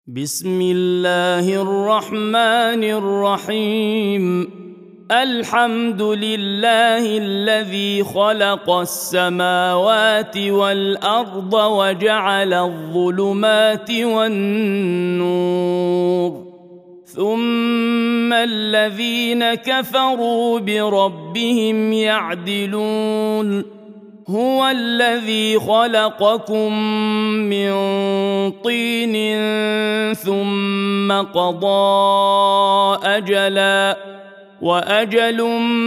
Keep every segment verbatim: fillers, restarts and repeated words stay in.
بسم الله الرحمن الرحيم. الحمد لله الذي خلق السماوات والأرض وجعل الظلمات والنور، ثم الذين كفروا بربهم يعدلون. هو الذي خلقكم من طين ثم قضى أجلا وأجل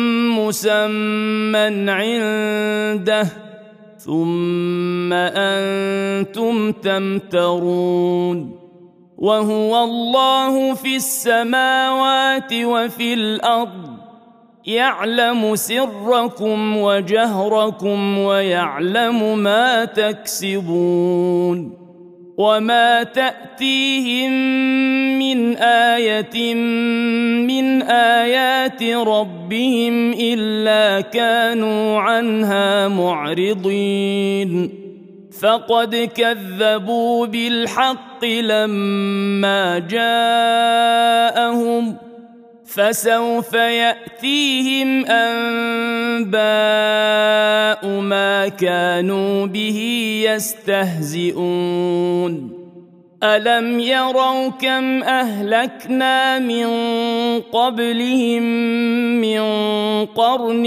مسمى عنده ثم أنتم تمترون. وهو الله في السماوات وفي الأرض، يعلم سركم وجهركم ويعلم ما تكسبون. وما تأتيهم من آية من آيات ربهم إلا كانوا عنها معرضين. فقد كذبوا بالحق لما جاءهم، فسوف يأتيهم أنباء ما كانوا به يستهزئون. ألم يروا كم أهلكنا من قبلهم من قرن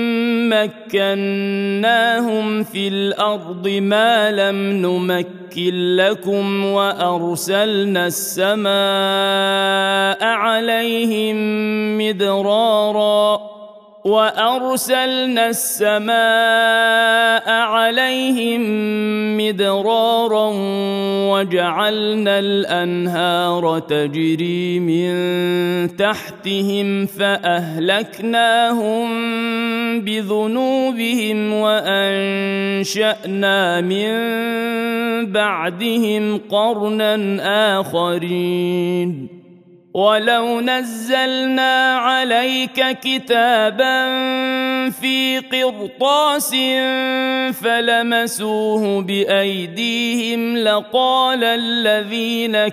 مكناهم في الأرض ما لم نمكن لكم، وأرسلنا السماء عليهم مدرارا وأرسلنا السماء عليهم مدرارا وجعلنا الأنهار تجري من تحتهم فأهلكناهم بذنوبهم وأنشأنا من بعدهم قرنا آخرين. ولو نزلنا عليك كتابا في قرطاس فلمسوه بأيديهم لقال الذين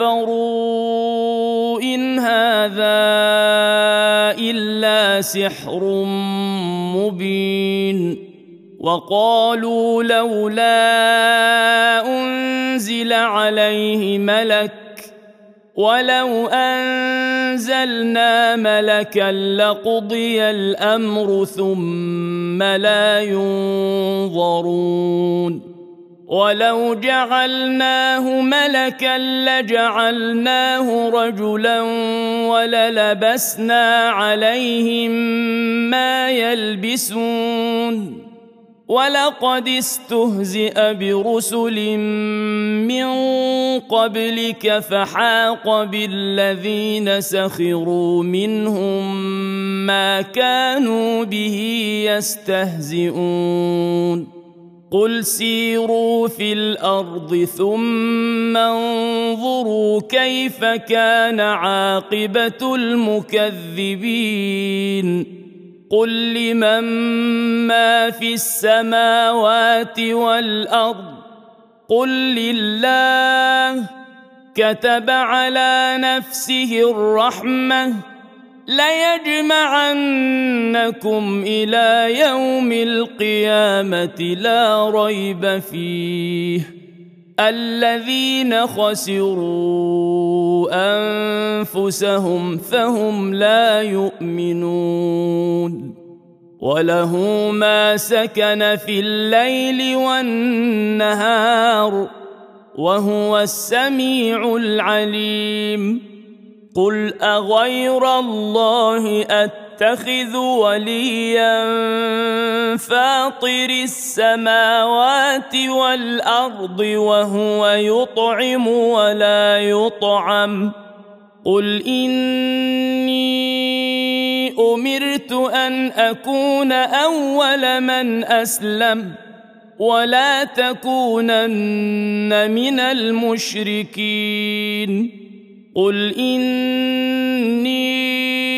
كفروا إن هذا إلا سحر مبين. وقالوا لولا أنزل عليه ملك، ولو أنزلنا ملكا لقضي الأمر ثم لا ينظرون. ولو جعلناه ملكا لجعلناه رجلا وللبسنا عليهم ما يلبسون. ولقد استهزئ برسل من قبلك فحاق بالذين سخروا منهم ما كانوا به يستهزئون. قل سيروا في الأرض ثم انظروا كيف كان عاقبة المكذبين. قل لمن ما في السماوات والأرض قل لله. كتب على نفسه الرحمة ليجمعنكم إلى يوم القيامة لا ريب فيه. الذين خسروا أنفسهم فهم لا يؤمنون. وله ما سكن في الليل والنهار وهو السميع العليم. قل أغير الله أتخذ وليا فاطر السماوات والأرض وهو يطعم ولا يطعم. قل إني أمرت أن أكون أول من أسلم ولا تكونن من المشركين. قل إني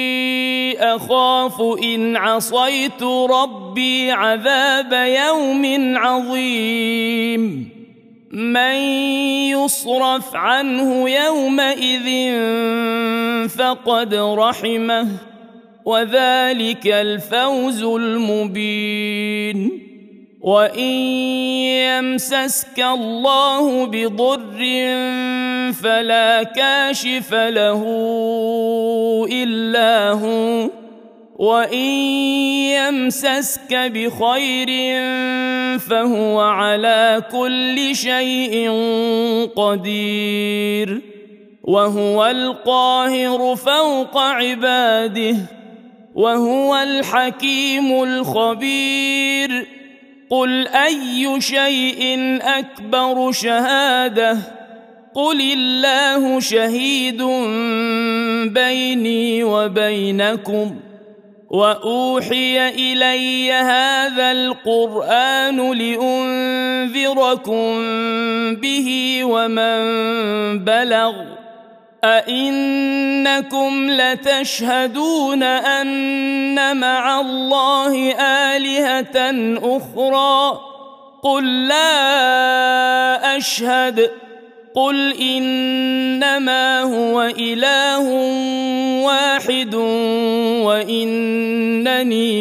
أخاف إن عصيت ربي عذاب يوم عظيم. من يصرف عنه يومئذ فقد رحمه وذلك الفوز المبين. وإن يمسسك الله بضر فلا كاشف له إلا هو وإن يمسسك بخير فهو على كل شيء قدير وهو القاهر فوق عباده وهو الحكيم الخبير. قل أي شيء أكبر شهادة قل الله شهيد بيني وبينكم وأوحي إلي هذا القرآن لأنذركم به ومن بلغ أئنكم لتشهدون أن مع الله آلهة أخرى قل لا أشهد قل إنما هو إله واحد وإنني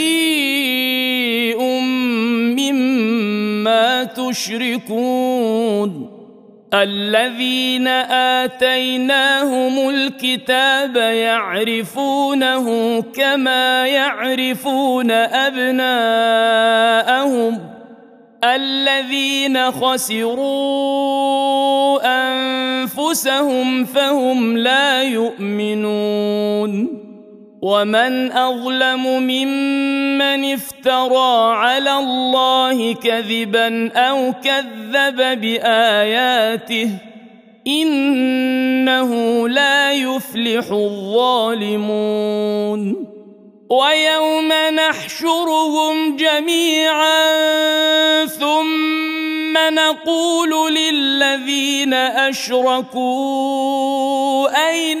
بريء مما تشركون. الذين آتيناهم الكتاب يعرفونه كما يعرفون أبناءهم الذين خسروا أنفسهم فهم لا يؤمنون. ومن أظلم ممن افترى على الله كذبا أو كذب بآياته إنه لا يفلح الظالمون. ويوم نحشرهم جميعا ثم نقول للذين أشركوا أين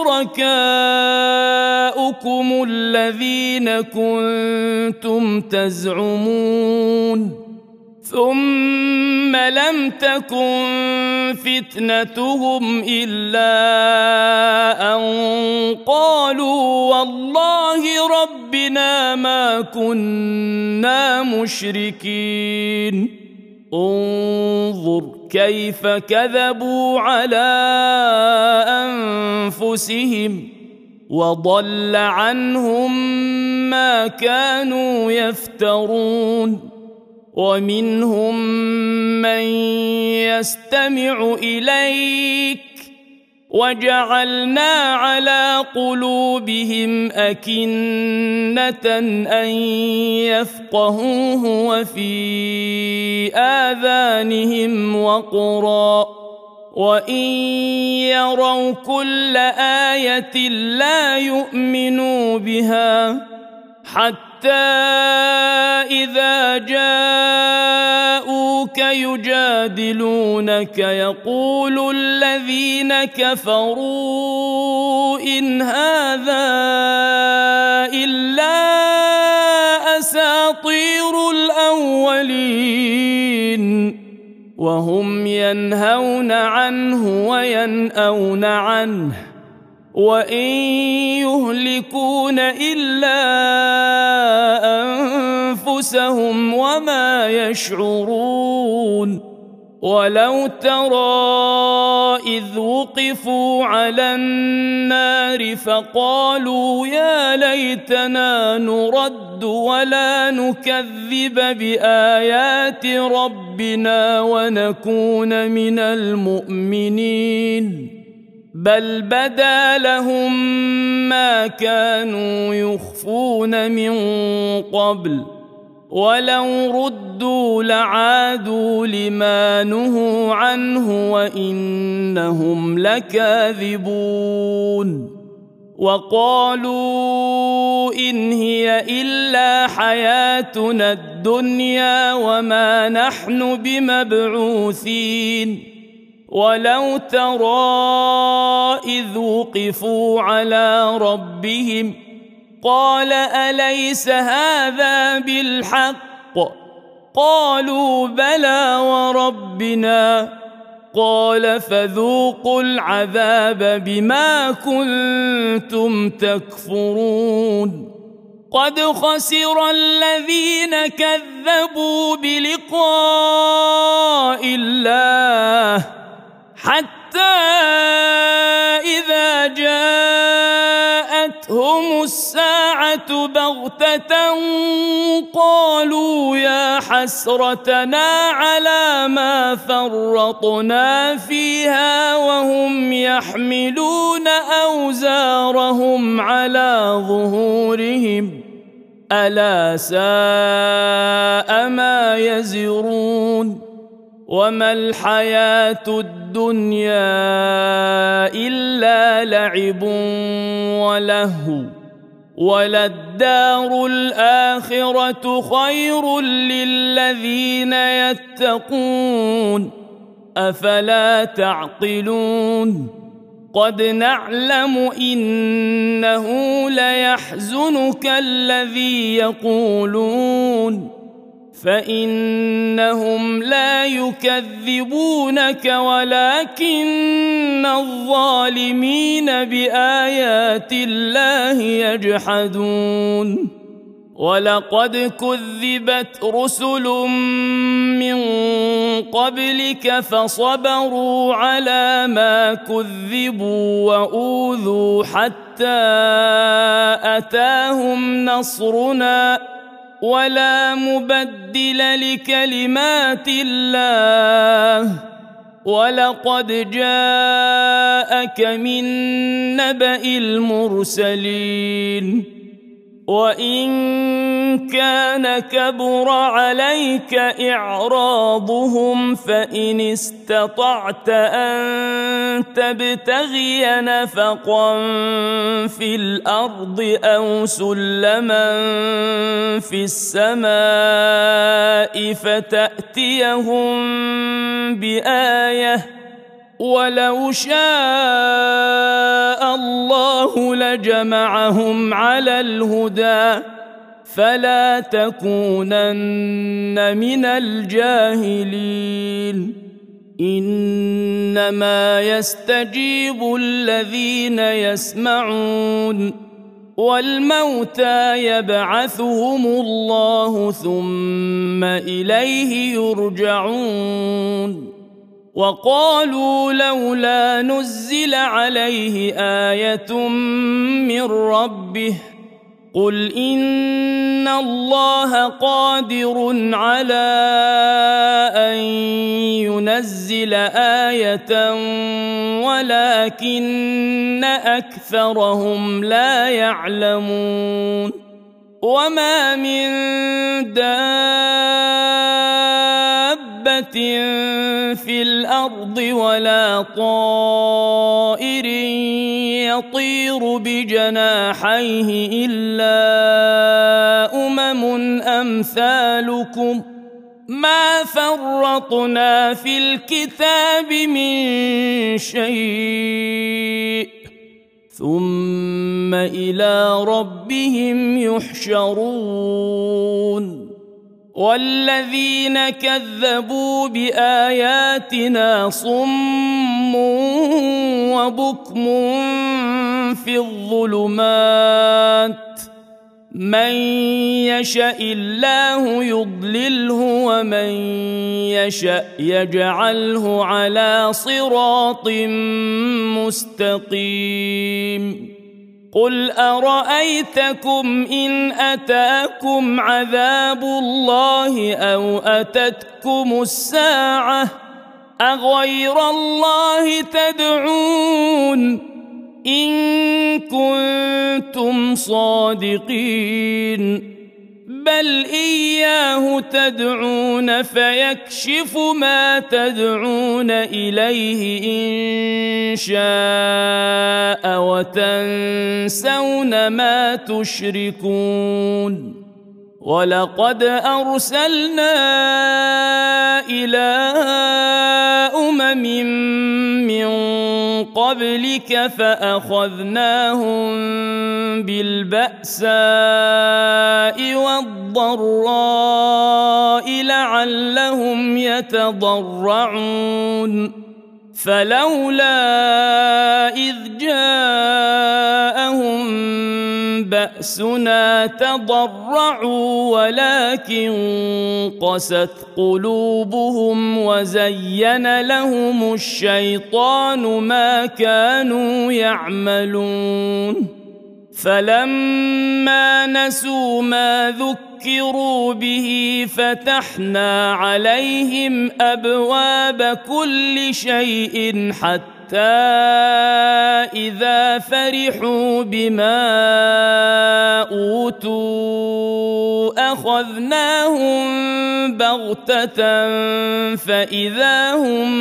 شركاؤكم الذين كنتم تزعمون ثم لم تكن فتنتهم إلا أن قالوا والله ربنا ما كنا مشركين. انظر كيف كذبوا على أنفسهم وضل عنهم ما كانوا يفترون. ومنهم من يستمع إليك وجعلنا على قلوبهم أكنة أن يفقهوه وفي آذانهم وقرا وإن يروا كل آية لا يؤمنوا بها حتى إذا جاءوك يجادلونك يقول الذين كفروا إن هذا إلا أساطير الأولين وهم ينهون عنه وينأون عنه وإن يهلكون إلا أنفسهم وما يشعرون. ولو ترى إذ وقفوا على النار فقالوا يا ليتنا نرد ولا نكذب بآيات ربنا ونكون من المؤمنين بل بدا لهم ما كانوا يخفون من قبل ولو ردوا لعادوا لما نهوا عنه وإنهم لكاذبون. وقالوا إن هي إلا حياتنا الدنيا وما نحن بمبعوثين. ولو ترى إذ وقفوا على ربهم قال أليس هذا بالحق قالوا بلى وربنا قال فذوقوا العذاب بما كنتم تكفرون قد خسر الذين كذبوا بلقاء الله حتى إذا جاءتهم الساعة بغتة قالوا يا حسرتنا على ما فرطنا فيها وهم يحملون أوزارهم على ظهورهم ألا ساء ما يزرون وما الحياة الدنيا إلا لعب ولهو وللدار الآخرة خير للذين يتقون أفلا تعقلون قد نعلم إنه ليحزنك الذي يقولون فإنهم لا يكذبونك ولكن الظالمين بآيات الله يجحدون ولقد كذبت رسل من قبلك فصبروا على ما كذبوا وأوذوا حتى أتاهم نصرنا ولا مبدل لكلمات الله ولقد جاءك من نبأ المرسلين وإن كان كبر عليك إعراضهم فإن استطعت أن تبتغي نفقا في الأرض أو سلما في السماء فتأتيهم بآية ولو شاء الله لجمعهم على الهدى فلا تكونن من الجاهلين إنما يستجيب الذين يسمعون والموتى يبعثهم الله ثم إليه يرجعون وقالوا لولا نزل عليه آية من ربه قل إن الله قادر على أن ينزل آية ولكن أكثرهم لا يعلمون وما من دابة في الأرض ولا طائر يطير بجناحيه إلا أمم أمثالكم ما فرطنا في الكتاب من شيء ثم إلى ربهم يحشرون والذين كذبوا بآياتنا صم وبكم في الظلمات من يشاء الله يضلله ومن يشاء يجعله على صراط مستقيم قل أرأيتكم إن أتاكم عذاب الله أو أتتكم الساعة أغير الله تدعون إن كنتم صادقين بل إياه تدعون فيكشف ما تدعون إليه إن شاء وتنسون ما تشركون ولقد أرسلنا إلى أمم من قبلك فأخذناهم بالبأساء والضراء لعلهم يتضرعون فلولا إذ جاءهم بأسنا تضرعوا ولكن قست قلوبهم وزين لهم الشيطان ما كانوا يعملون فلما نسوا ما ذكروا به فتحنا عليهم أبواب كل شيء حتى إذا فرحوا بما أوتوا أخذناهم بغتة فإذا هم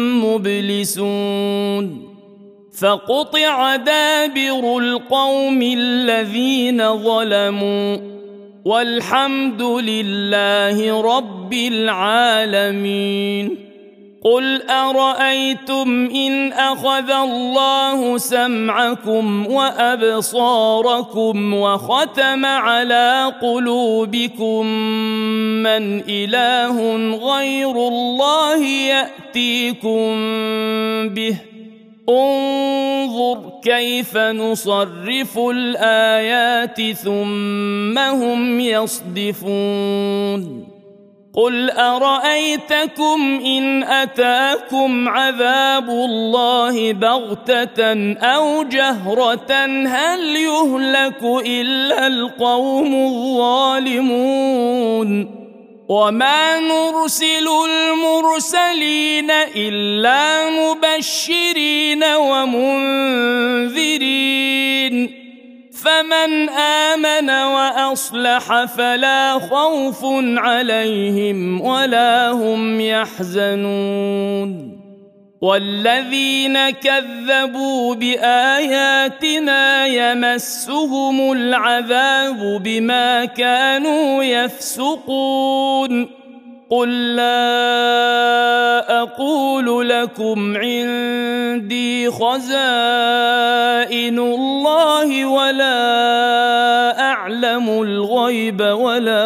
مبلسون فقطع دابر القوم الذين ظلموا والحمد لله رب العالمين قل أرأيتم إن أخذ الله سمعكم وأبصاركم وختم على قلوبكم من إله غير الله يأتيكم به انظر كيف نصرف الآيات ثم هم يصدفون قل أرأيتكم إن أتاكم عذاب الله بغتة أو جهرة هل يهلك إلا القوم الظالمون وما نرسل المرسلين إلا مبشرين ومنذرين فمن آمن وأصلح فلا خوف عليهم ولا هم يحزنون والذين كذبوا بآياتنا يمسهم العذاب بما كانوا يفسقون قل لا أقول لكم عندي خزائن الله ولا أعلم الغيب ولا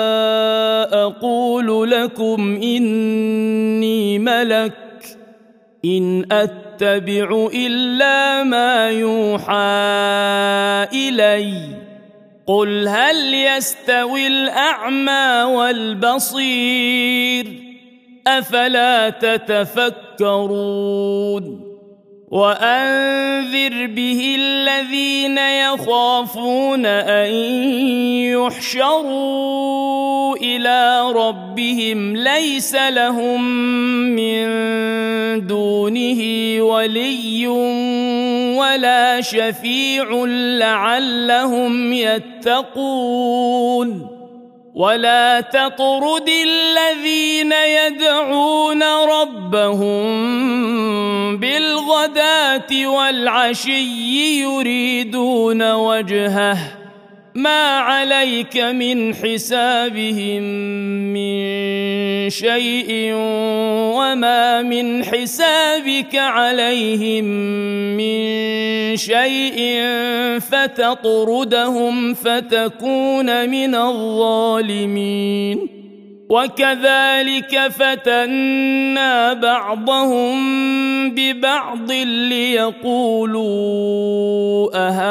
أقول لكم إني ملك إن أتبع إلا ما يوحى إلي قل هل يستوي الأعمى والبصير أفلا تتفكرون وأنذر به الذين يخافون أن يحشروا إلى ربهم ليس لهم من دونه ولي ولا شفيع لعلهم يتقون ولا تطرد الذين يدعون ربهم بالغداة والعشي يريدون وجهه ما عليك من حسابهم من شيء وما من حسابك عليهم من شيء فتطردهم فتكون من الظالمين وكذلك فتنا بعضهم ببعض ليقولوا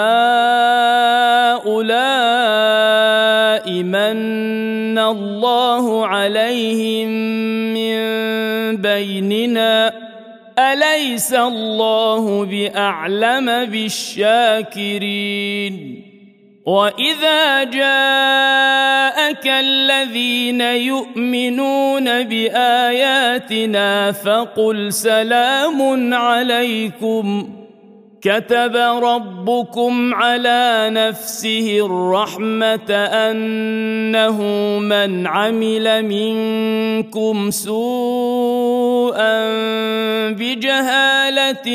أهؤلاء من الله عليهم من بيننا أليس الله بأعلم بالشاكرين وإذا جاءك الذين يؤمنون بآياتنا فقل سلام عليكم كتب ربكم على نفسه الرحمة أنه من عمل منكم سوءا بجهالة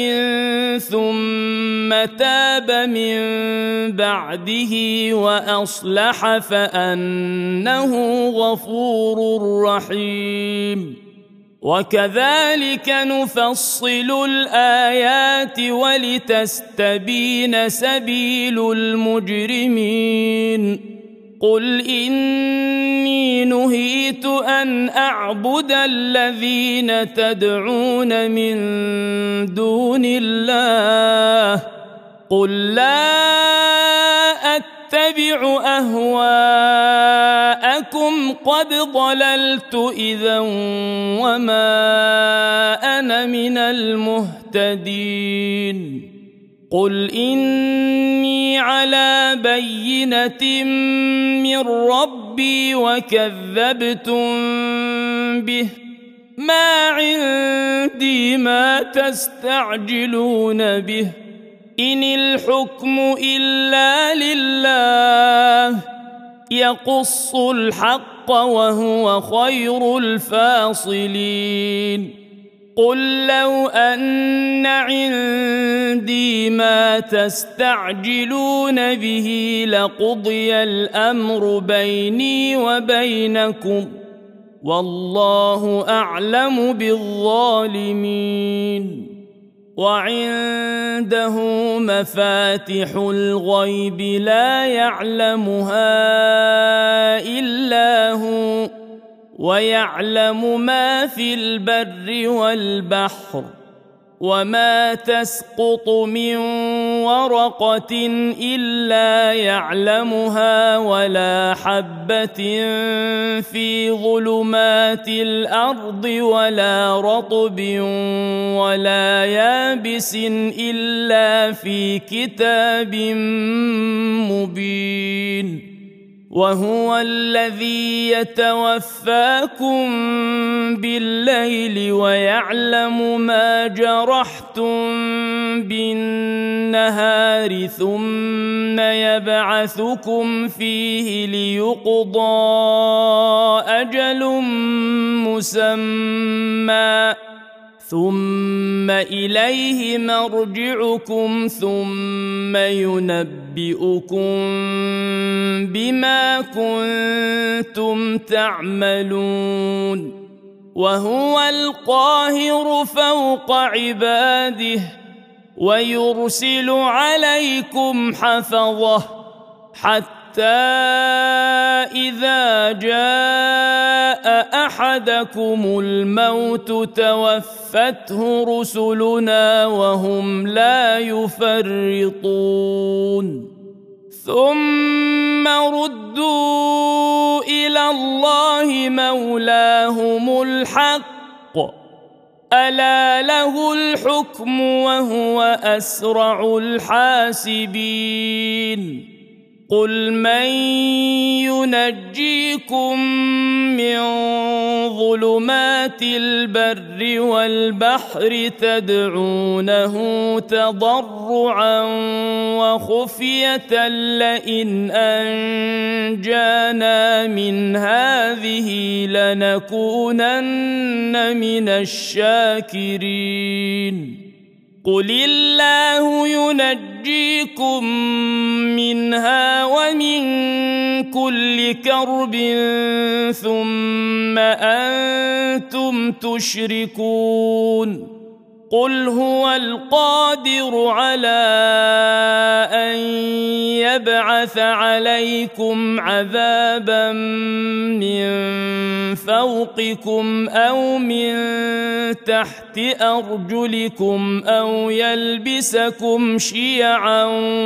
ثم تاب من بعده وأصلح فأنه غفور رحيم وكذلك نفصل الآيات ولتستبين سبيل المجرمين قل إني نهيت أن أعبد الذين تدعون من دون الله قل لا أتبع أهواءكم قد ضللت إذا وما أنا من المهتدين قل إني على بينة من ربي وكذبتم به ما عندي ما تستعجلون به إن الحكم إلا لله يقص الحق وهو خير الفاصلين قل لو أن عندي ما تستعجلون به لقضي الأمر بيني وبينكم والله أعلم بالظالمين وعنده مفاتح الغيب لا يعلمها إلا هو ويعلم ما في البر والبحر وما تسقط من ورقة إلا يعلمها ولا حبة في ظلمات الأرض ولا رطب ولا يابس إلا في كتاب مبين وهو الذي يتوفاكم بالليل ويعلم ما جرحتم بالنهار ثم يبعثكم فيه ليقضى أجل مسمى ثم إليه مرجعكم ثم ينبئكم بما كنتم تعملون وهو القاهر فوق عباده ويرسل عليكم حفظه حتى إذا جاء أحدكم الموت توفته رسلنا وهم لا يفرطون ثم ردوا إلى الله مولاهم الحق ألا له الحكم وهو أسرع الحاسبين قل من ينجيكم من ظلمات البر والبحر تدعونه تضرعا وخفية لئن أنجانا من هذه لنكونن من الشاكرين قل الله ينجيكم منها ومن كل كرب ثم أنتم تشركون قل هو القادر على أن يبعث عليكم عذابا من فوقكم أو من تحت أرجلكم أو يلبسكم شيعا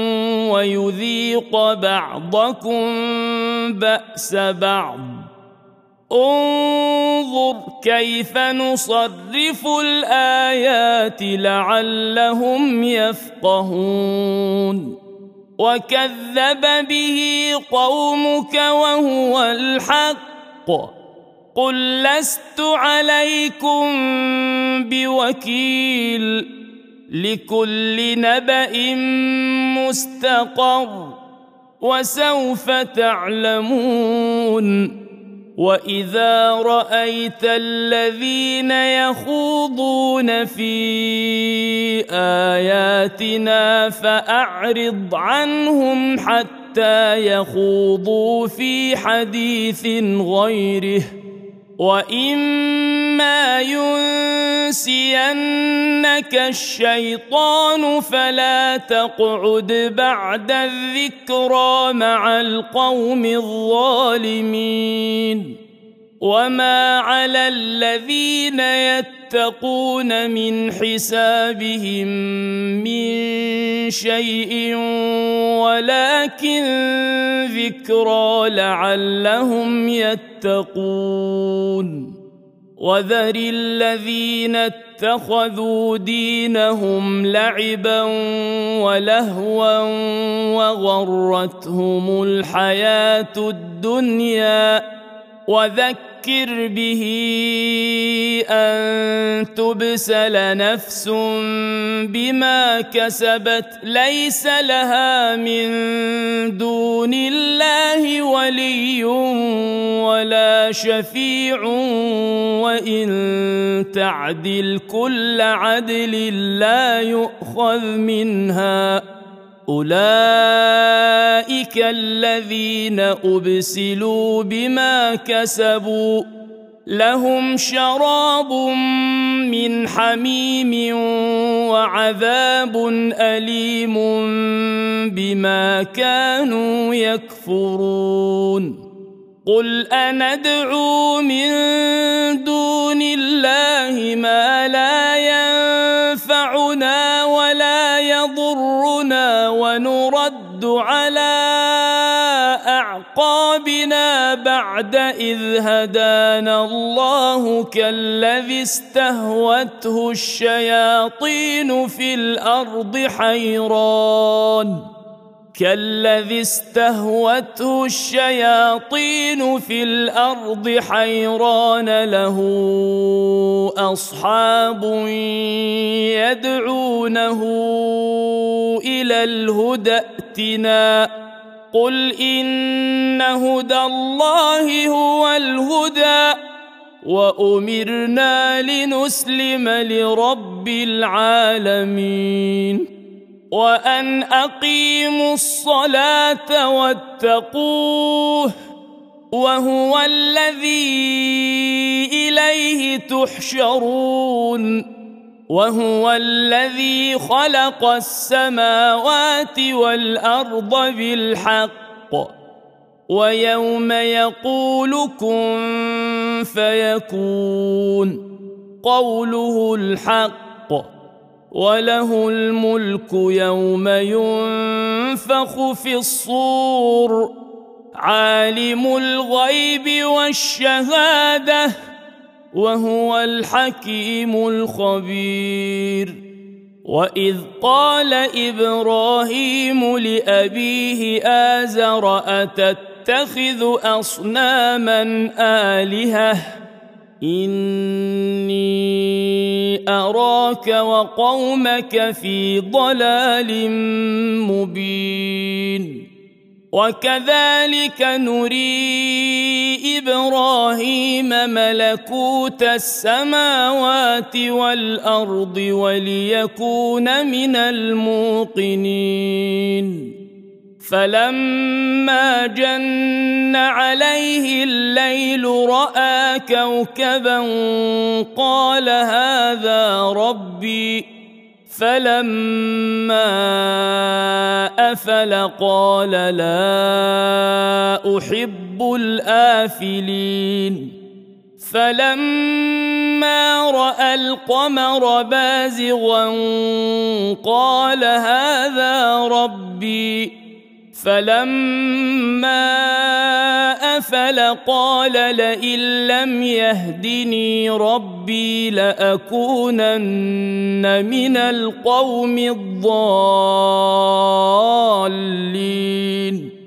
ويذيق بعضكم بأس بعض انظر كيف نصرف الآيات لعلهم يفقهون وكذب به قومك وهو الحق قل لست عليكم بوكيل لكل نبأ مستقر وسوف تعلمون وإذا رأيت الذين يخوضون في آياتنا فأعرض عنهم حتى يخوضوا في حديث غيره وإما ينسينك الشيطان فلا تقعد بعد الذكرى مع القوم الظالمين وما على الذين يتقون من حسابهم من شيء ولكن ذكرى لعلهم يتقون وذر الذين اتخذوا دينهم لعبا ولهوا وغرتهم الحياة الدنيا وذكر به أن تبسل نفس بما كسبت ليس لها من دون الله ولي ولا شفيع وإن تعدل كل عدل لا يؤخذ منها أولئك الذين أبسلوا بما كسبوا لهم شراب من حميم وعذاب أليم بما كانوا يكفرون قل أندعو من دون الله ما لا ينفعنا ولا يضرنا ونرد على أعقابنا بعد إذ هدانا الله كالذي استهوته الشياطين في الأرض حيران كالذي استهوته الشياطين في الأرض حيران له أصحاب يدعونه إلى الهدى ائتنا قل إن هدى الله هو الهدى وأمرنا لنسلم لرب العالمين وأن أقيموا الصلاة واتقوه وهو الذي إليه تحشرون وهو الذي خلق السماوات والأرض بالحق ويوم يقول كن فيكون قوله الحق وله الملك يوم ينفخ في الصور عالم الغيب والشهادة وهو الحكيم الخبير وإذ قال إبراهيم لأبيه آزر أتتخذ أصناما آلهة إني أراك وقومك في ضلال مبين وكذلك نري إبراهيم ملكوت السماوات والأرض وليكون من الموقنين فلما جن عليه الليل رأى كوكبا قال هذا ربي فلما أفل قال لا أحب الآفلين فلما رأى القمر بازغا قال هذا ربي فلما أفل قال لئن لم يهدني ربي لأكونن من القوم الضالين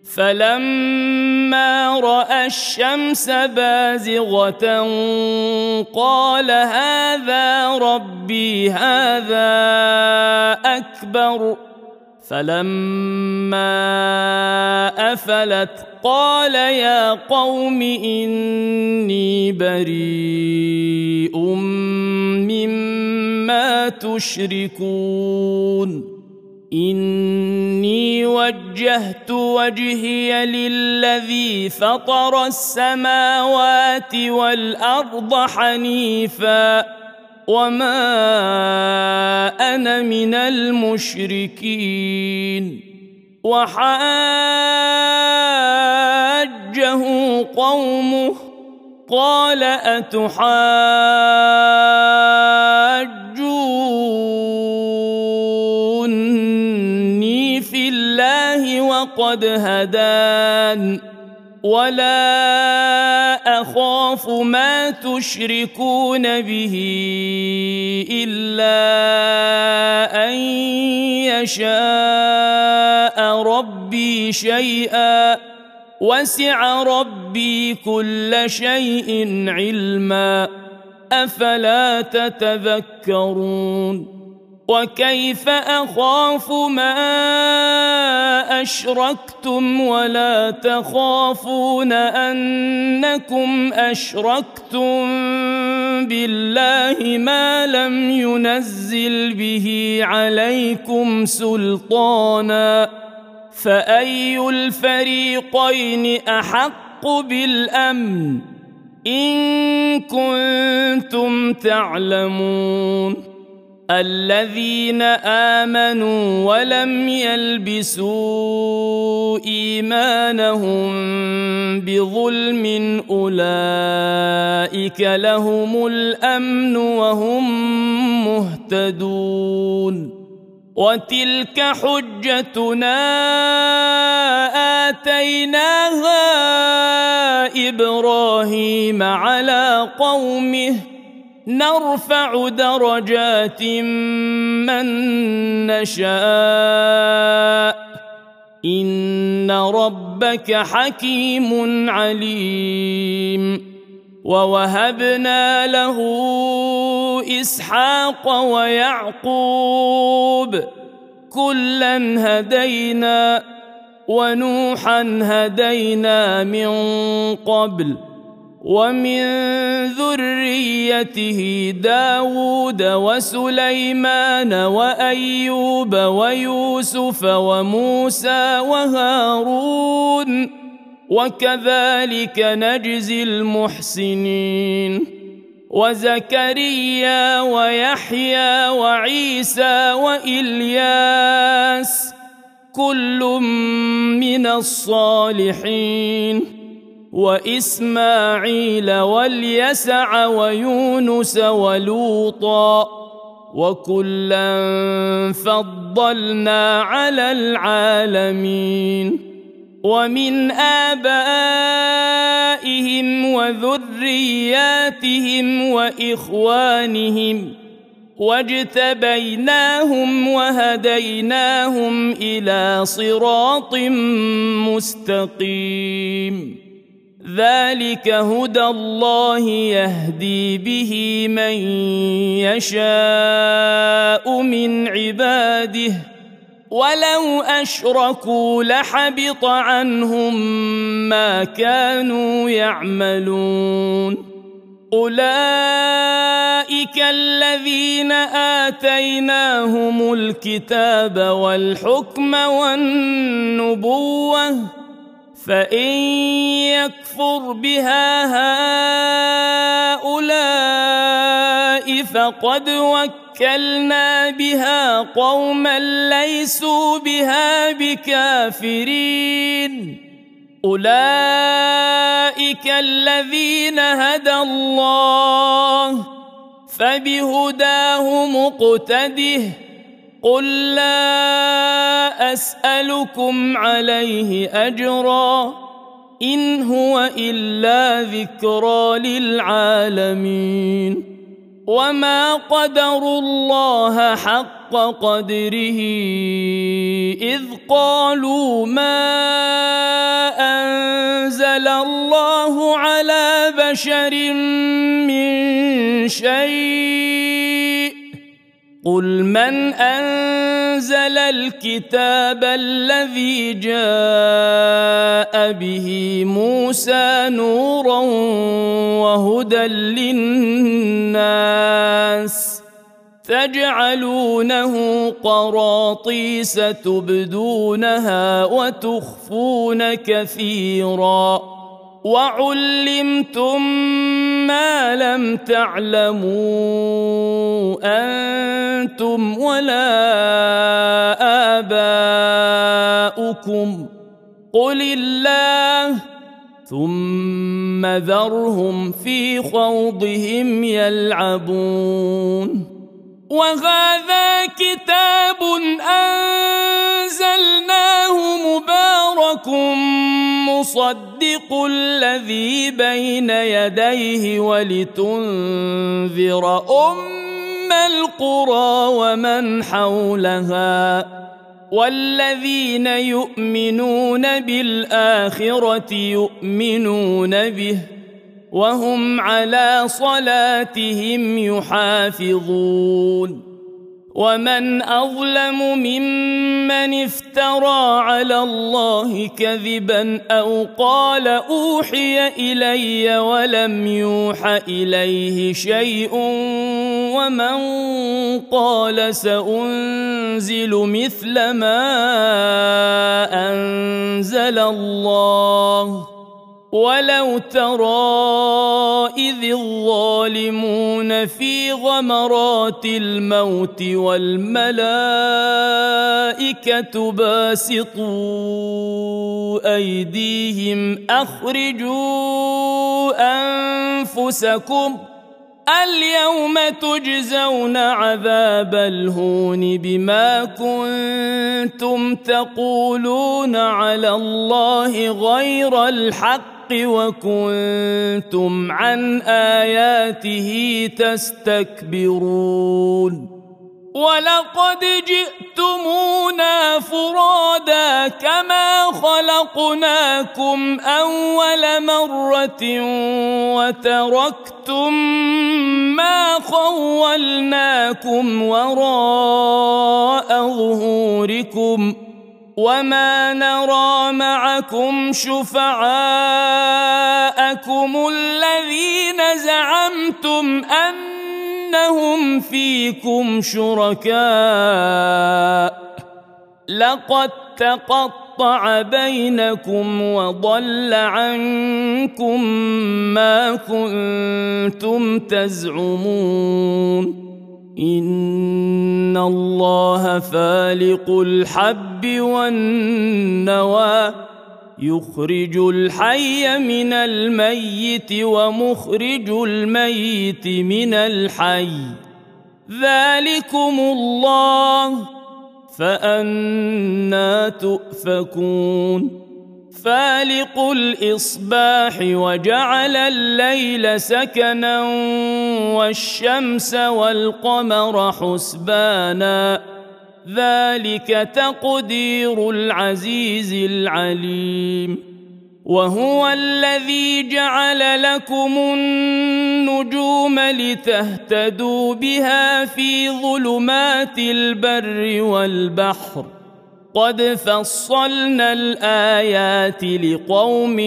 فلما رأى الشمس بازغة قال هذا ربي هذا أكبر فلما أفلت قال يا قوم إني بريء مما تشركون إني وجهت وجهي للذي فطر السماوات والأرض حنيفا وما أنا من المشركين. وحاجه قومه قال أتحاجوني في الله وقد هدان ولا أخاف ما تشركون به إلا أن يشاء ربي شيئا وسع ربي كل شيء علما أفلا تتذكرون. وكيف أخاف ما أشركتم ولا تخافون أنكم أشركتم بالله ما لم ينزل به عليكم سلطانا فأي الفريقين أحق بالأمن إن كنتم تعلمون. الذين آمنوا ولم يلبسوا إيمانهم بظلم أولئك لهم الأمن وهم مهتدون. وتلك حجتنا آتيناها إبراهيم على قومه نرفع درجات من نشاء إن ربك حكيم عليم. ووهبنا له إسحاق ويعقوب كلا هدينا ونوحا هدينا من قبل ومن ذريته داود وسليمان وأيوب ويوسف وموسى وهارون وكذلك نجزي المحسنين. وزكريا ويحيى وعيسى وإلياس كل من الصالحين وإسماعيل واليسع ويونس ولوطا وكلا فضلنا على العالمين. ومن آبائهم وذرياتهم وإخوانهم واجتبيناهم وهديناهم إلى صراط مستقيم. ذلك هدى الله يهدي به من يشاء من عباده ولو أشركوا لحبط عنهم ما كانوا يعملون. أولئك الذين آتيناهم الكتاب والحكم والنبوة فإن يكفر بها هؤلاء فقد وكلنا بها قوما ليسوا بها بكافرين. أولئك الذين هدى الله فبهداه مقتده قل لا أسألكم عليه أجرا إن هو إلا ذكرى للعالمين. وما قدروا الله حق قدره إذ قالوا ما أنزل الله على بشر من شيء قل من أنزل الكتاب الذي جاء به موسى نورا وهدى للناس تجعلونه قراطيس تبدونها وتخفون كثيرا وعلمتم ما لم تعلموا أنتم ولا آباؤكم قل الله ثم ذرهم في خوضهم يلعبون. وهذا كتاب أنزلناه مبارك مصدق الذي بين يديه ولتنذر أم القرى ومن حولها والذين يؤمنون بالآخرة يؤمنون به وهم على صلاتهم يحافظون. ومن أظلم ممن افترى على الله كذبا أو قال أوحي إلي ولم يوح إليه شيء ومن قال سأنزل مثل ما أنزل الله ولو ترى إذ الظالمون في غمرات الموت والملائكة باسطوا أيديهم أخرجوا أنفسكم اليوم تجزون عذاب الهون بما كنتم تقولون على الله غير الحق وكنتم عن آياته تستكبرون. ولقد جئتمونا فرادا كما خلقناكم أول مرة وتركتم ما خولناكم وراء ظهوركم وما نرى معكم شفعاءكم الذين زعمتم أنهم فيكم شركاء لقد تقطع بينكم وضل عنكم ما كنتم تزعمون. إن الله فالق الحب والنوى يخرج الحي من الميت ومخرج الميت من الحي ذلكم الله فأنى تؤفكون. فالق الإصباح وجعل الليل سكنا والشمس والقمر حسبانا ذلك تقدير العزيز العليم. وهو الذي جعل لكم النجوم لتهتدوا بها في ظلمات البر والبحر قد فصلنا الآيات لقوم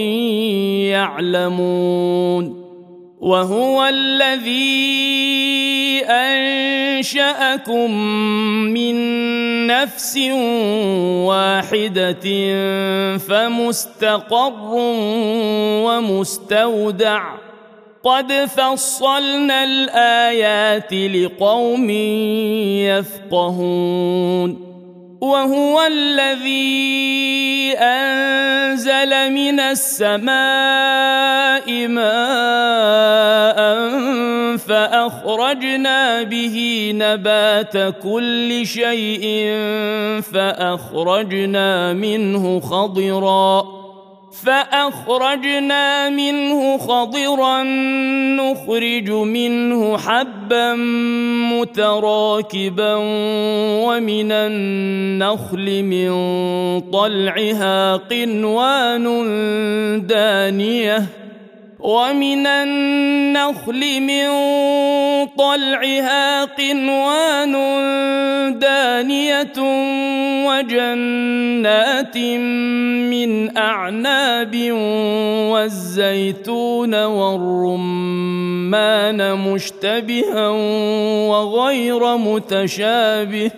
يعلمون. وهو الذي أنشأكم من نفس واحدة فمستقر ومستودع قد فصلنا الآيات لقوم يفقهون. وهو الذي أنزل من السماء ماء فأخرجنا به نبات كل شيء فأخرجنا منه خضرا فأخرجنا منه خضرا نخرج منه حبا متراكبا ومن النخل من طلعها قنوان دانية ومن النخل من طلعها قنوان دانية وجنات من أعناب والزيتون والرمان مشتبها وغير متشابه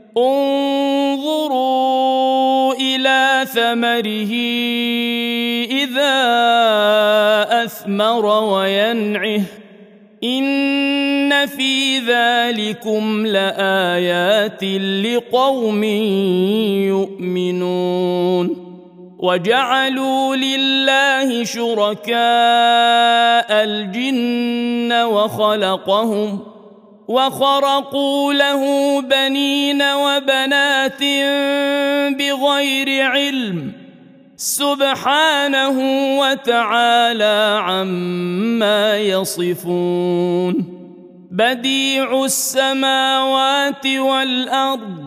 انظروا إلى ثمره إذا أثمر وينعه إن في ذلكم لآيات لقوم يؤمنون وجعلوا لله شركاء الجن وخلقهم وخرقوا له بنين وبنات بغير علم سبحانه وتعالى عما يصفون بديع السماوات والأرض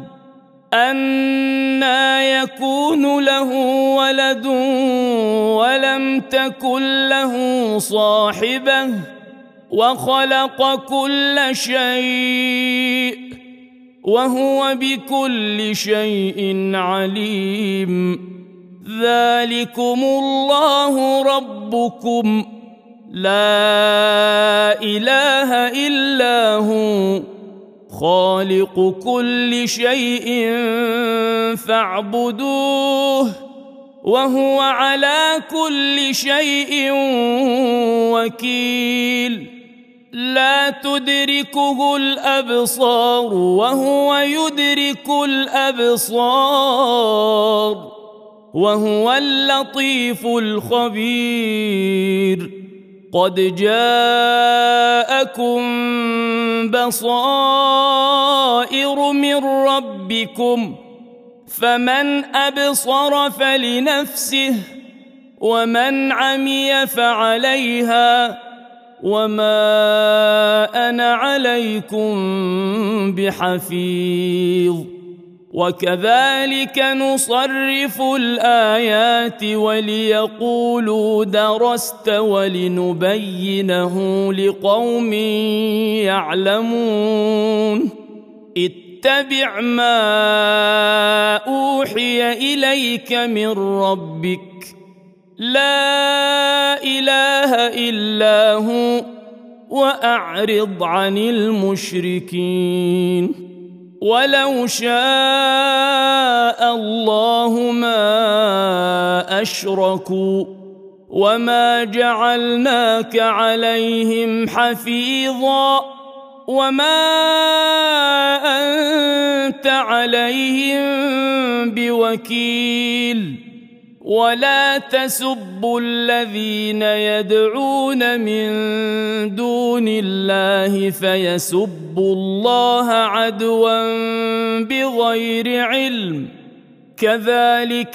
أنى يكون له ولد ولم تكن له صاحبة وخلق كل شيء وهو بكل شيء عليم ذلكم الله ربكم لا إله إلا هو خالق كل شيء فاعبدوه وهو على كل شيء وكيل لا تدركه الأبصار وهو يدرك الأبصار وهو اللطيف الخبير قد جاءكم بصائر من ربكم فمن أبصر فلنفسه ومن عمي فعليها وما أنا عليكم بحفيظ وكذلك نصرف الآيات وليقولوا درست ولنبينه لقوم يعلمون اتبع ما أوحي إليك من ربك لا إله إلا هو وأعرض عن المشركين ولو شاء الله ما أشركوا وما جعلناك عليهم حفيظا وما أنت عليهم بوكيل ولا تسبوا الذين يدعون من دون الله فيسبوا الله عدوا بغير علم كذلك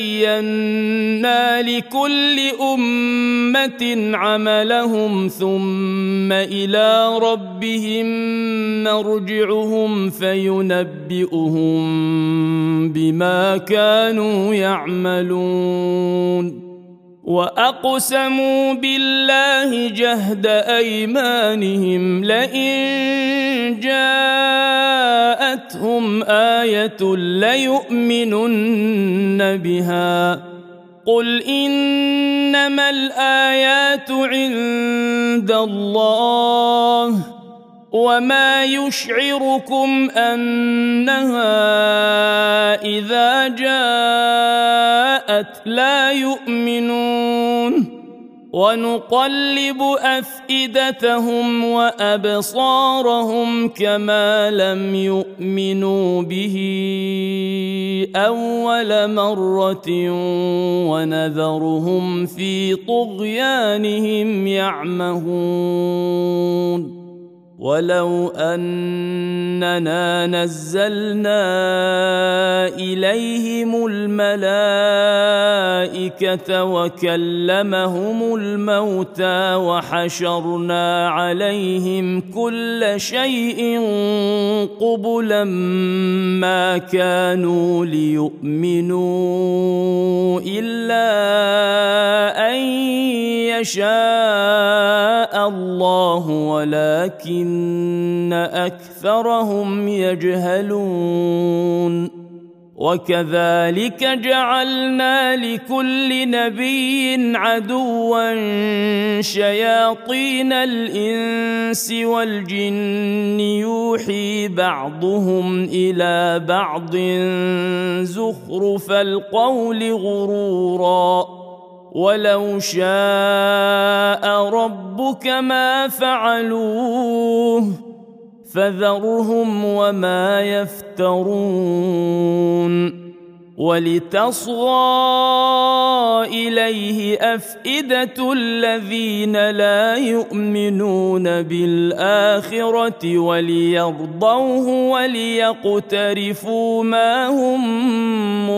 زينا لكل أمة عملهم ثم إلى ربهم مرجعهم فينبئهم بما كانوا يعملون وأقسموا بالله جهد أيمانهم لئن جاءتهم آية ليؤمنن بها قل إنما الآيات عند الله وما يشعركم أنها إذا جاءت لا يؤمنون ونقلب أفئدتهم وأبصارهم كما لم يؤمنوا به أول مرة ونذرهم في طغيانهم يعمهون ولو أننا نزلنا إليهم الملائكة وكلمهم الموتى وحشرنا عليهم كل شيء قبلا ما كانوا ليؤمنوا إلا أن يشاء الله ولكن أكثرهم يجهلون وكذلك جعلنا لكل نبي عدوا شياطين الإنس والجن يوحي بعضهم إلى بعض زخرف القول غرورا ولو شاء ربك ما فعلوه فذرهم وما يفترون ولتصغى إليه أفئدة الذين لا يؤمنون بالآخرة وليرضوه وليقترفوا ما هم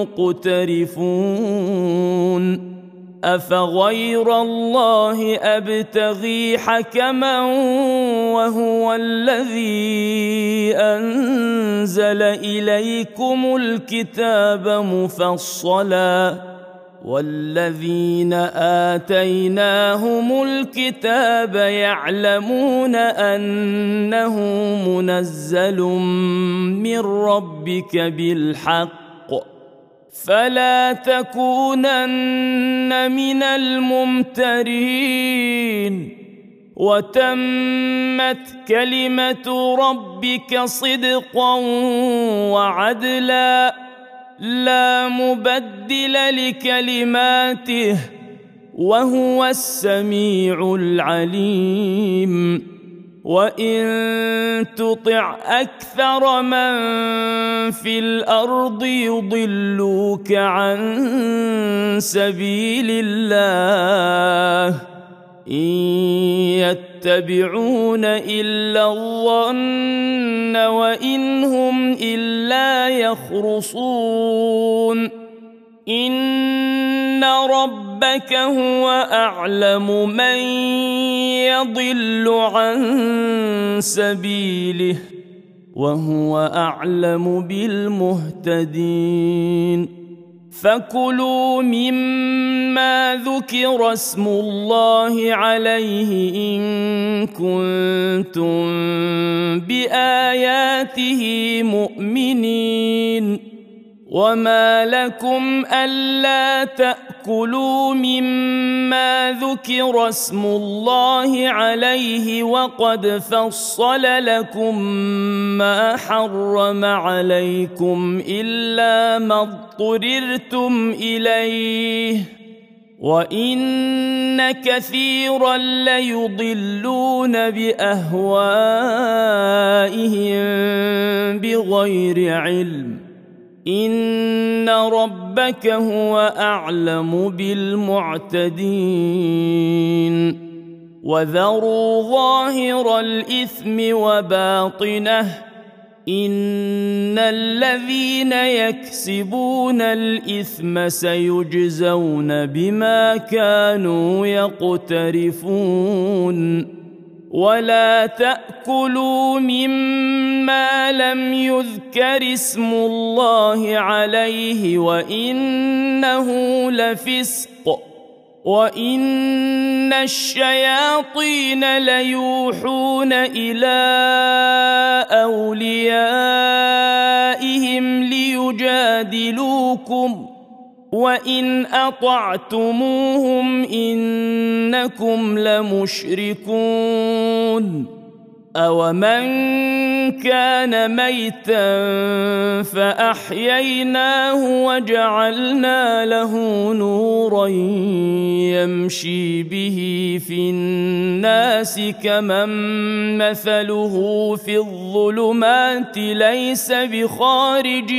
مقترفون أفغير الله أبتغي حكما وهو الذي أنزل إليكم الكتاب مفصلا والذين آتيناهم الكتاب يعلمون أنه منزل من ربك بالحق فلا تكونن من الممترين وتمت كلمة ربك صدقا وعدلا لا مبدل لكلماته وهو السميع العليم وإن تطع أكثر من في الأرض يضلوك عن سبيل الله إن يتبعون إلا الظن وإن هم إلا يخرصون إن ربك هو أعلم من يضل عن سبيله وهو أعلم بالمهتدين فكلوا مما ذكر اسم الله عليه إن كنتم بآياته مؤمنين وما لكم ألا تأكلوا مما ذكر اسم الله عليه وقد فصل لكم ما حرم عليكم إلا ما اضطررتم إليه وإن كثيرا ليضلون بأهوائهم بغير علم إن ربك هو أعلم بالمعتدين وذروا ظاهر الإثم وباطنه إن الذين يكسبون الإثم سيجزون بما كانوا يقترفون ولا تأكلوا مما لم يذكر اسم الله عليه وإنه لفسق وإن الشياطين ليوحون إلى أوليائهم ليجادلوكم وإن أطعتموهم إنكم لمشركون أومن كان ميتا فأحييناه وجعلنا له نورا يمشي به في الناس كمن مثله في الظلمات ليس بخارج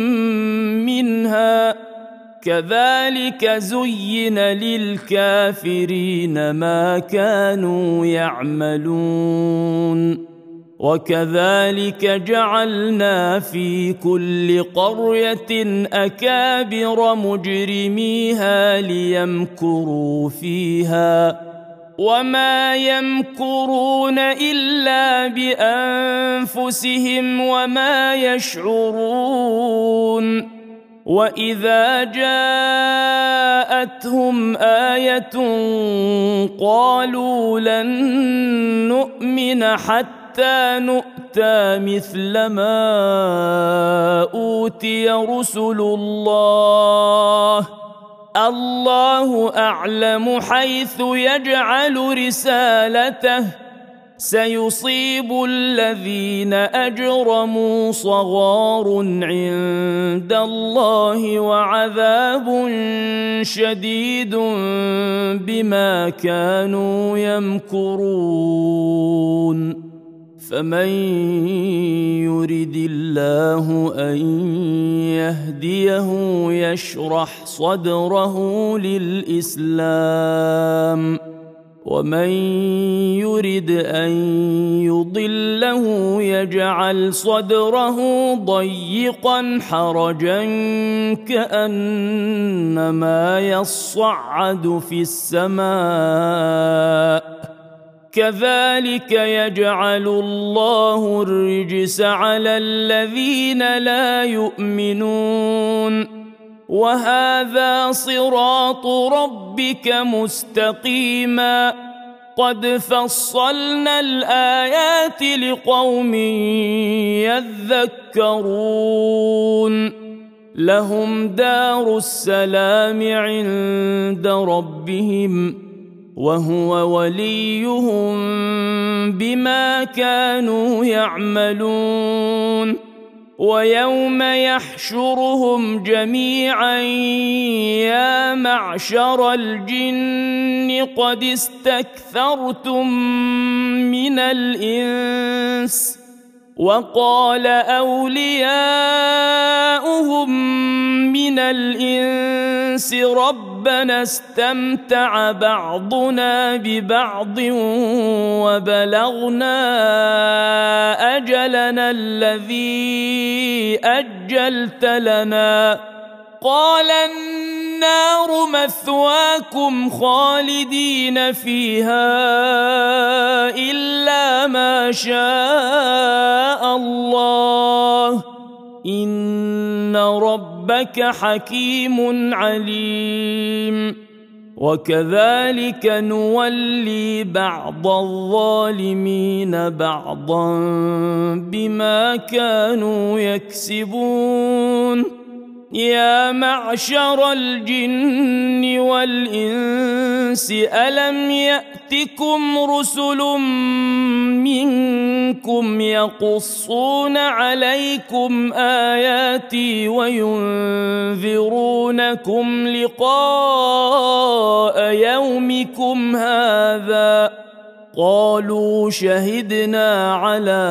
منها كذلك زين للكافرين ما كانوا يعملون وكذلك جعلنا في كل قرية أكابر مجرميها ليمكروا فيها وما يمكرون إلا بأنفسهم وما يشعرون وإذا جاءتهم آية قالوا لن نؤمن حتى نؤتى مثل ما أوتي رسل الله الله أعلم حيث يجعل رسالته سيصيب الذين أجرموا صغار عند الله وعذاب شديد بما كانوا يمكرون فمن يرد الله أن يهديه يشرح صدره للإسلام ومن يرد أن يضله يجعل صدره ضيقا حرجا كأنما يصعد في السماء كذلك يجعل الله الرجس على الذين لا يؤمنون وهذا صراط ربك مستقيما قد فصلنا الآيات لقوم يذكرون لهم دار السلام عند ربهم وهو وليهم بما كانوا يعملون ويوم يحشرهم جميعا يا معشر الجن قد استكثرتم من الإنس وقال أولياؤهم من الإنس ربنا استمتع بعضنا ببعض وبلغنا أجلنا الذي أجلت لنا قال النار مثواكم خالدين فيها إلا ما شاء الله إن ربك حكيم عليم وكذلك نولي بعض الظالمين بعضا بما كانوا يكسبون يا معشر الجن والإنس ألم يأتكم رسل منكم يقصون عليكم آياتي وينذرونكم لقاء يومكم هذا قالوا شهدنا على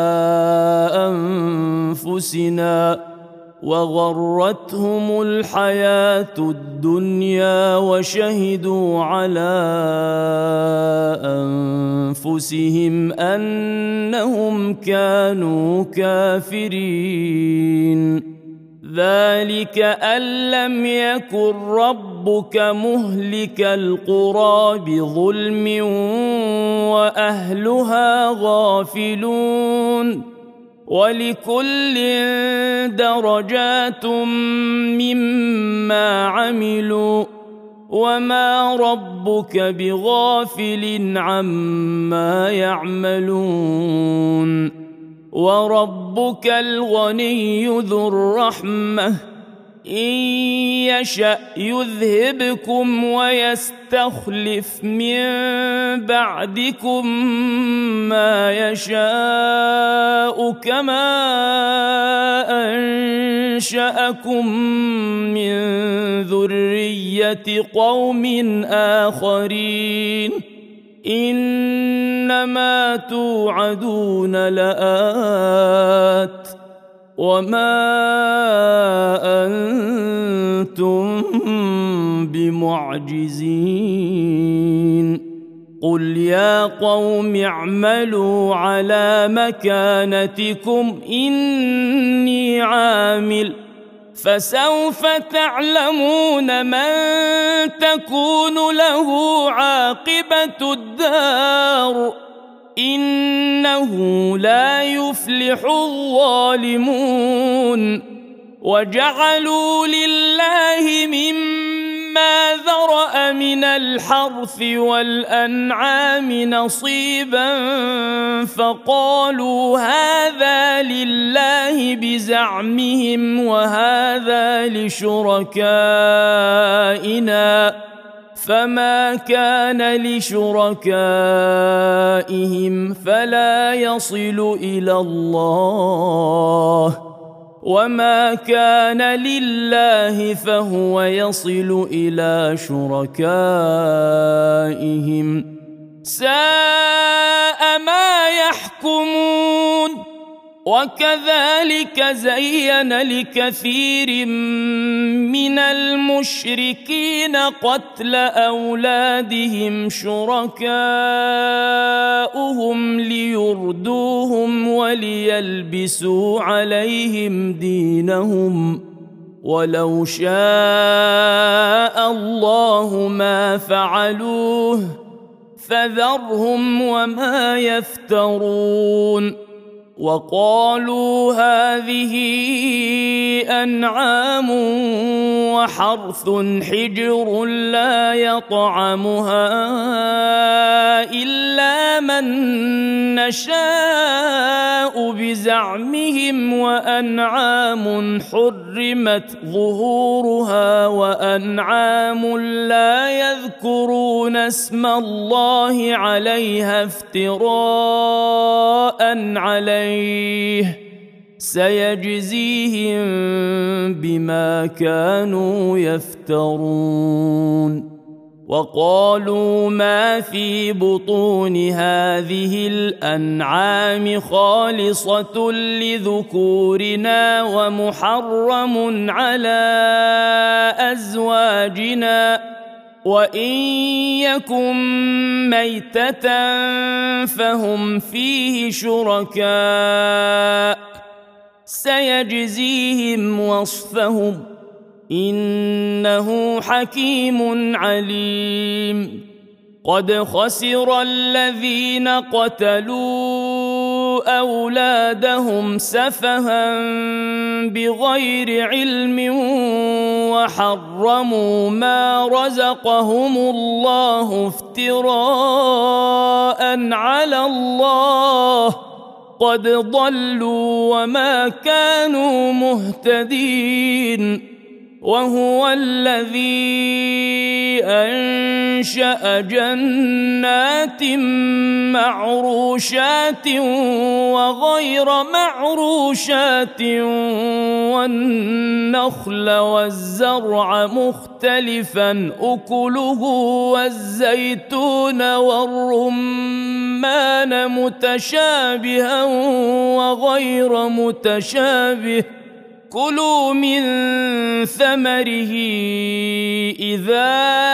أنفسنا وغرتهم الحياة الدنيا وشهدوا على أنفسهم أنهم كانوا كافرين ذلك أن لم يكن ربك مهلك القرى بظلم وأهلها غافلون ولكل درجات مما عملوا وما ربك بغافل عما يعملون وربك الغني ذو الرحمة إن يشأ يذهبكم ويستخلف من بعدكم ما يشاء كما أنشأكم من ذرية قوم آخرين إنما توعدون لآت وما أنتم بمعجزين قل يا قوم اعملوا على مكانتكم إني عامل فسوف تعلمون من تكون له عاقبة الدار إنه لا يفلح الظالمون وجعلوا لله مما ذرأ من الحرث والأنعام نصيبا فقالوا هذا لله بزعمهم وهذا لشركائنا فما كان لشركائهم فلا يصل إلى الله وما كان لله فهو يصل إلى شركائهم ساء ما يحكمون. وكذلك زين لكثير من المشركين قتل أولادهم شركاؤهم ليردوهم وليلبسوا عليهم دينهم ولو شاء الله ما فعلوه فذرهم وما يفترون. وقالوا هذه أنعام وحرث حجر لا يطعمها إلا من نشاء بزعمهم وأنعام حرمت ظهورها وأنعام لا يذكرون اسم الله عليها افتراء عليه سيجزيهم بما كانوا يفترون. وقالوا ما في بطون هذه الأنعام خالصة لذكورنا ومحرم على أزواجنا وإن يكن ميتة فهم فيه شركاء سيجزيهم وصفهم إنه حكيم عليم. قد خسر الذين قتلوا أولادهم سفها بغير علم وحرموا ما رزقهم الله افتراء على الله قد ضلوا وما كانوا مهتدين. وهو الذي أنشأ جنات معروشات وغير معروشات والنخل والزرع مختلفا أكله والزيتون والرمان متشابها وغير متشابه كلوا من ثمره إذا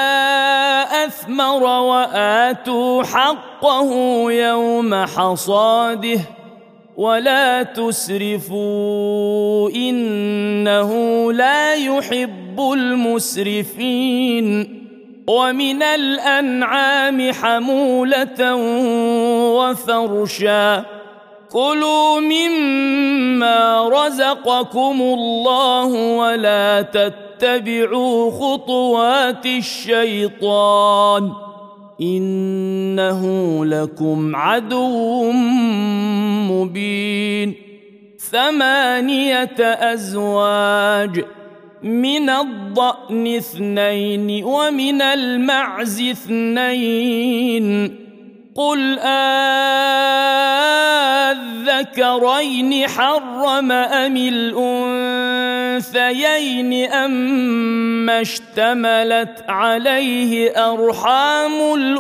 أثمر وآتوا حقه يوم حصاده ولا تسرفوا إنه لا يحب المسرفين. ومن الأنعام حمولة وفرشا كلوا مما رزقكم الله ولا تتبعوا خطوات الشيطان إنه لكم عدو مبين. ثمانية أزواج من الضأن اثنين ومن المعز اثنين قل أذكرين حرم أم الأنثيين أما اشتملت عليه أرحام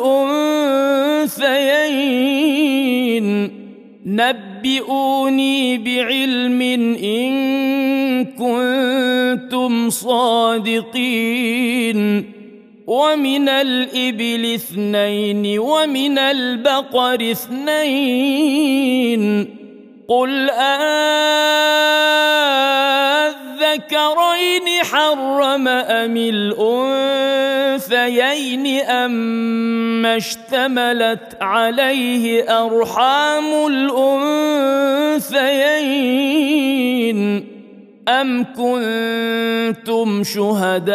الأنثيين نبئوني بعلم إن كنتم صادقين. ومن الإبل اثنين ومن البقر اثنين قل أذكرين حرم أم الأنثيين أما اشتملت عليه أرحام الأنثيين أم كنتم شهداء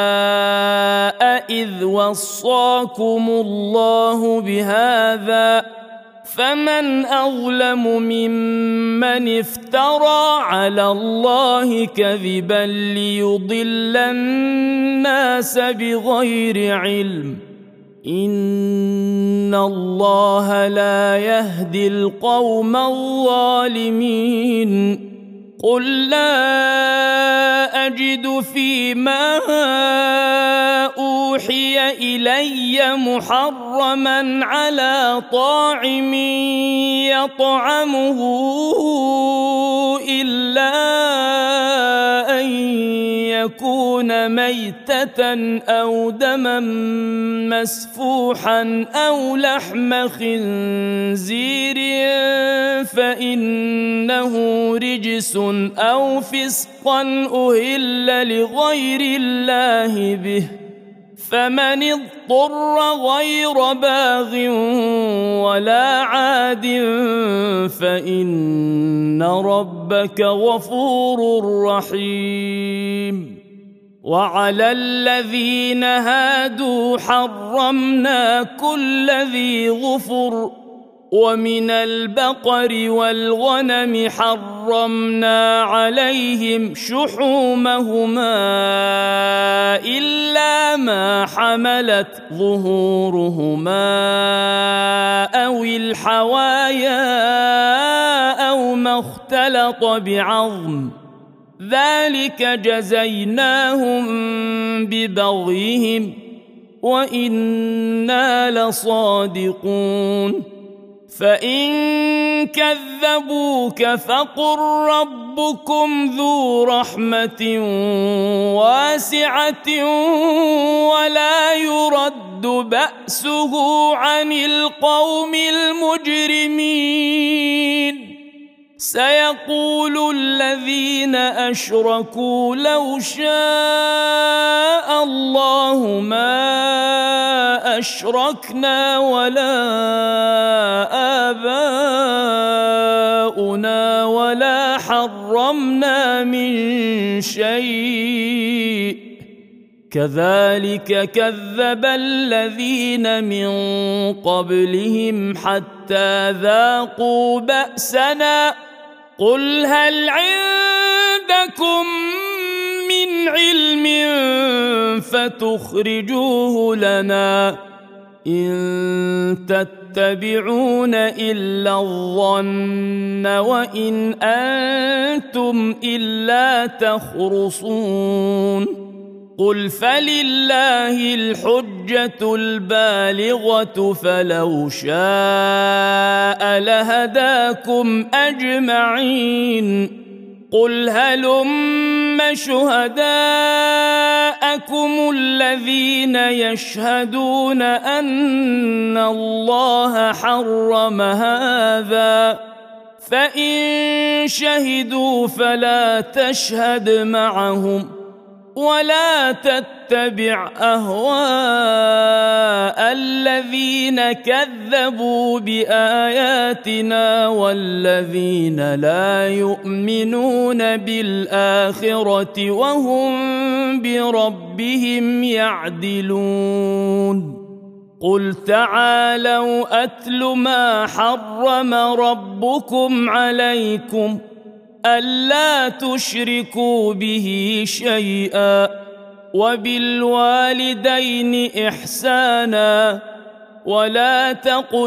إذ وصاكم الله بهذا فمن أظلم ممن افترى على الله كذبا ليضل الناس بغير علم إن الله لا يهدي القوم الظالمين قل لا أجد فيما أوحي إلي محرما على طاعم يطعمه إلا أن يكون ميتة أو دما مسفوحا أو لحم خنزير فإنه رجس أو فسقا أهل لغير الله به فمن اضطر غير باغ ولا عاد فإن ربك غفور رحيم وعلى الذين هادوا حرمنا كل ذي ظفر ومن البقر والغنم حرمنا عليهم شحومهما إلا ما حملت ظهورهما أو الحوايا أو ما اختلط بعظم ذلك جزيناهم ببغيهم وإنا لصادقون فإن كذبوك فقل ربكم ذو رحمة واسعة ولا يرد بأسه عن القوم المجرمين سيقول الذين أشركوا لو شاء الله ما أشركنا ولا آباؤنا ولا حرمنا من شيء كذلك كذب الذين من قبلهم حتى ذاقوا بأسنا قل هل عندكم من علم فتخرجوه لنا إن تتبعون إلا الظن وإن أنتم إلا تخرصون قل فلله الحجة البالغة فلو شاء لهداكم أجمعين قل هلم شهداءكم الذين يشهدون أن الله حرم هذا فإن شهدوا فلا تشهد معهم ولا تتبع أهواء الذين كذبوا بآياتنا والذين لا يؤمنون بالآخرة وهم بربهم يعدلون قل تعالوا أتل ما حرم ربكم عليكم ألا تشركوا به شيئا وبالوالدين إحسانا ولا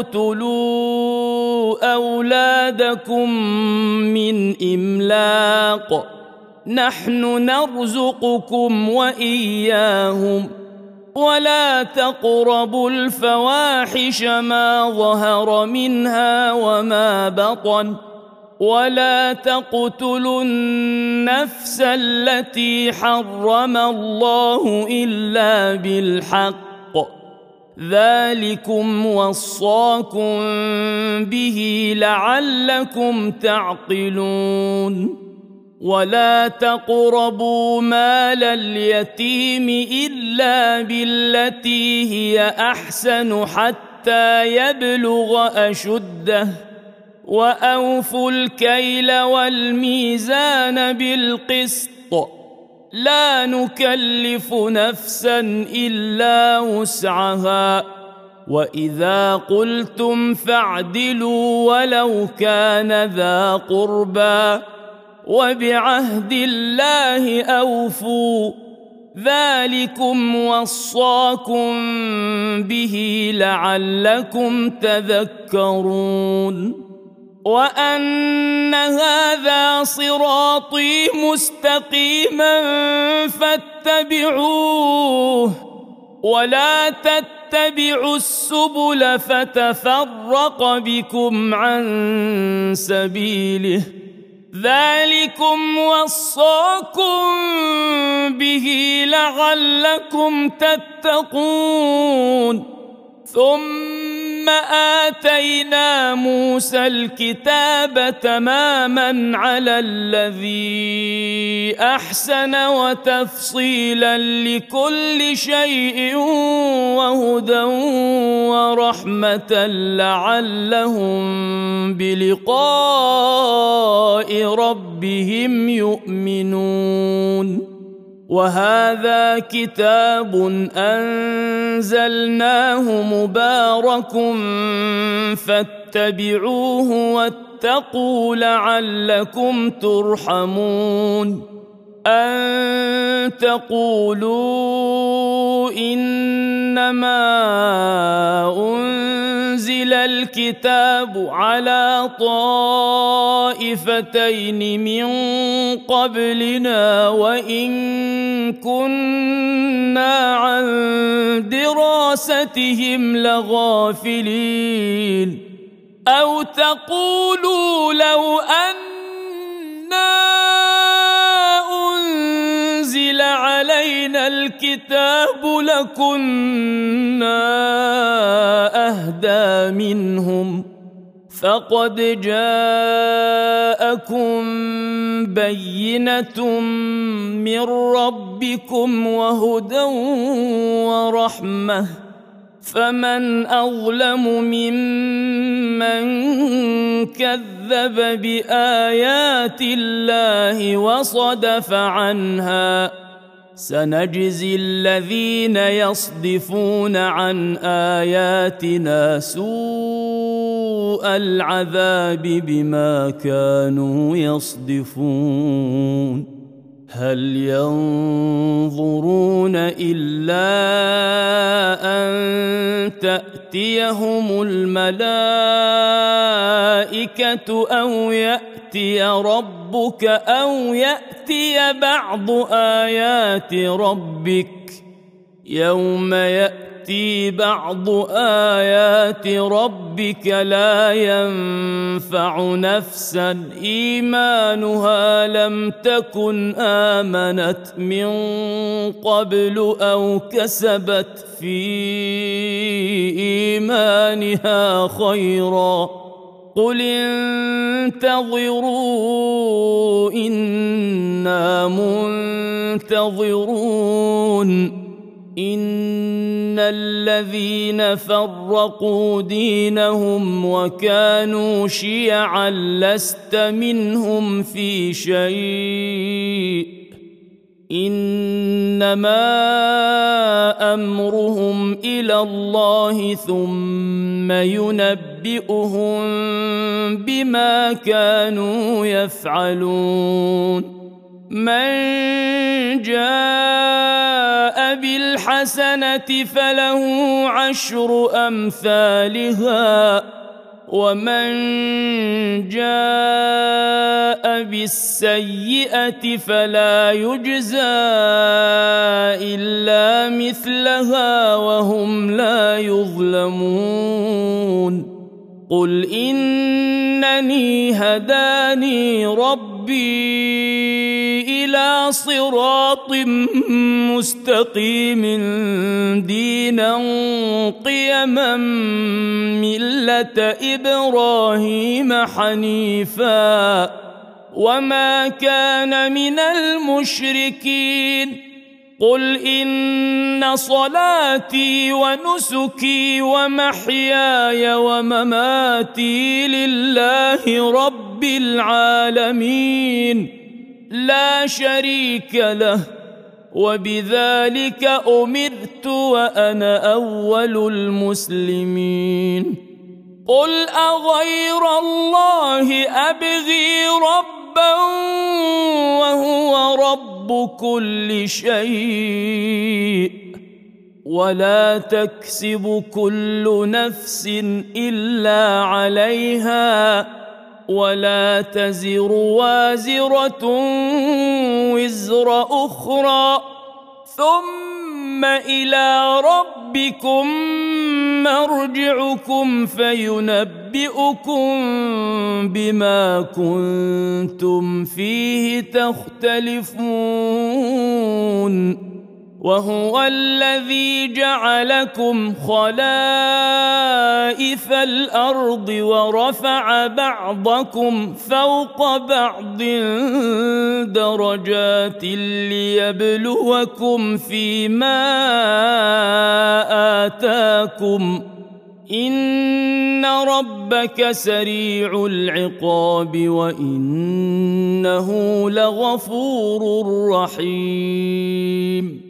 تقتلوا أولادكم من إملاق نحن نرزقكم وإياهم ولا تقربوا الفواحش ما ظهر منها وما بطن ولا تقتلوا النفس التي حرم الله إلا بالحق ذلكم وصاكم به لعلكم تعقلون ولا تقربوا مال اليتيم إلا بالتي هي أحسن حتى يبلغ أشده وأوفوا الكيل والميزان بالقسط لا نكلف نفسا إلا وسعها وإذا قلتم فاعدلوا ولو كان ذا قربى وبعهد الله أوفوا ذلكم وصاكم به لعلكم تذكرون وأن هذا صراطي مستقيما فاتبعوه ولا تتبعوا السبل فتفرق بكم عن سبيله ذلكم وصاكم به لعلكم تتقون ثم آتينا موسى الكتاب تماما على الذي أحسن وتفصيلا لكل شيء وهدى ورحمة لعلهم بلقاء ربهم يؤمنون وهذا كتاب أنزلناه مبارك فاتبعوه واتقوا لعلكم ترحمون أن تقولوا إنما أنزل الكتاب على طائفتين من قبلنا وإن كنا عن دراستهم لغافلين أو تقولوا لو أنا أنزل علينا الكتاب لكنا أهدى منهم فقد جاءكم بينة من ربكم وهدى ورحمة فمن أظلم ممن كذب بآيات الله وصدف عنها سنجزي الذين يصدفون عن آياتنا سوء العذاب بما كانوا يصدفون هل ينظرون إلا أن تأتيهم الملائكة أو يأتي ربك أو يأتي بعض آيات ربك يوم يأتي بعض آيات ربك لا ينفع نفسا إيمانها لم تكن آمنت من قبل أو كسبت في إيمانها خيرا قل انتظروا إنا منتظرون إن الذين فرقوا دينهم وكانوا شيعا لست منهم في شيء إنما أمرهم إلى الله ثم ينبئهم بما كانوا يفعلون من جاء بالحسنة فله عشر أمثالها ومن جاء بالسيئة فلا يجزى إلا مثلها وهم لا يظلمون قل إنني هداني ربي إلى صراط مستقيم دينا قيما ملة إبراهيم حنيفا وما كان من المشركين قل إن صلاتي ونسكي ومحياي ومماتي لله رب العالمين لا شريك له وبذلك أمرت وأنا أول المسلمين قل أغير الله أبغي ربا وهو رب كل شيء ولا تكسب كل نفس إلا عليها ولا تزر وازرة وزر أخرى ثم إلى ربكم مرجعكم فينبئكم بما كنتم فيه تختلفون وهو الذي جعلكم خلائف الأرض ورفع بعضكم فوق بعض درجات ليبلوكم فيما آتاكم إن ربك سريع العقاب وإنه لغفور رحيم